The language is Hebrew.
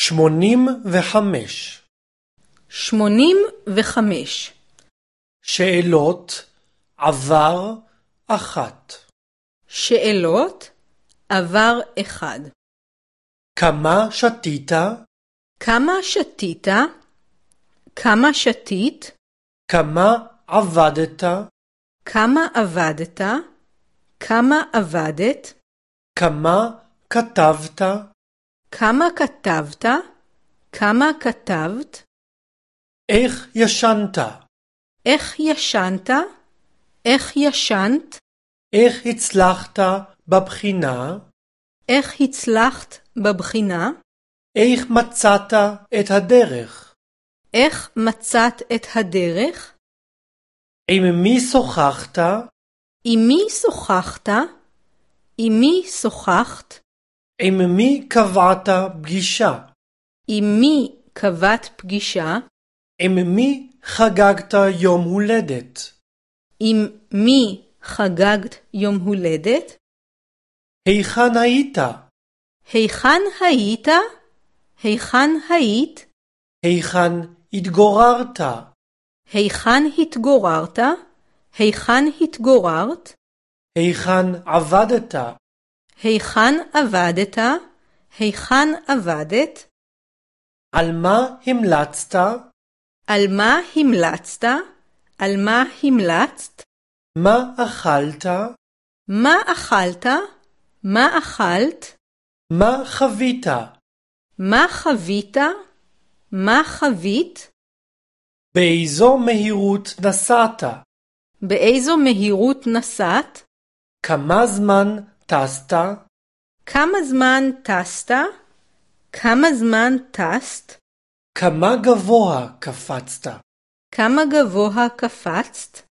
85. 85. שאלות עבר 1. שאלות עבר 1. כמה שתית? כמה שתית? כמה שתית? כמה עבדת? כמה עבדת? כמה עבדת? כמה כתבת? כמה כתבת? כמה כתבת? איך ישנת? איך ישנת? איך ישנת? איך הצלחת בבחינה? איך הצלחת בבחינה? איך מצאת את הדרך? איך מצאת את הדרך? עם מי שוחחת? עם מי שוחחת? עם מי שוחחת? עם מי קבעת פגישה? עם מי קבעת פגישה? עם מי חגגת יום הולדת? עם מי חגגת יום הולדת? היכן היית? היכן היית? היכן היית? היכן התגוררת? היכן התגוררת? היכן התגוררת? היכן עבדת? היכן עבדת? היכן עבדת? על מה המלצת? על מה המלצת? על מה המלצת? מה אכלת? מה אכלת? מה אכלת? מה חווית? מה חווית? מה חווית? באיזו מהירות נסעת? באיזו מהירות נסעת? כמה זמן טסת? כמה זמן טסת? כמה זמן טסת? כמה גבוה קפצת? כמה גבוה קפצת?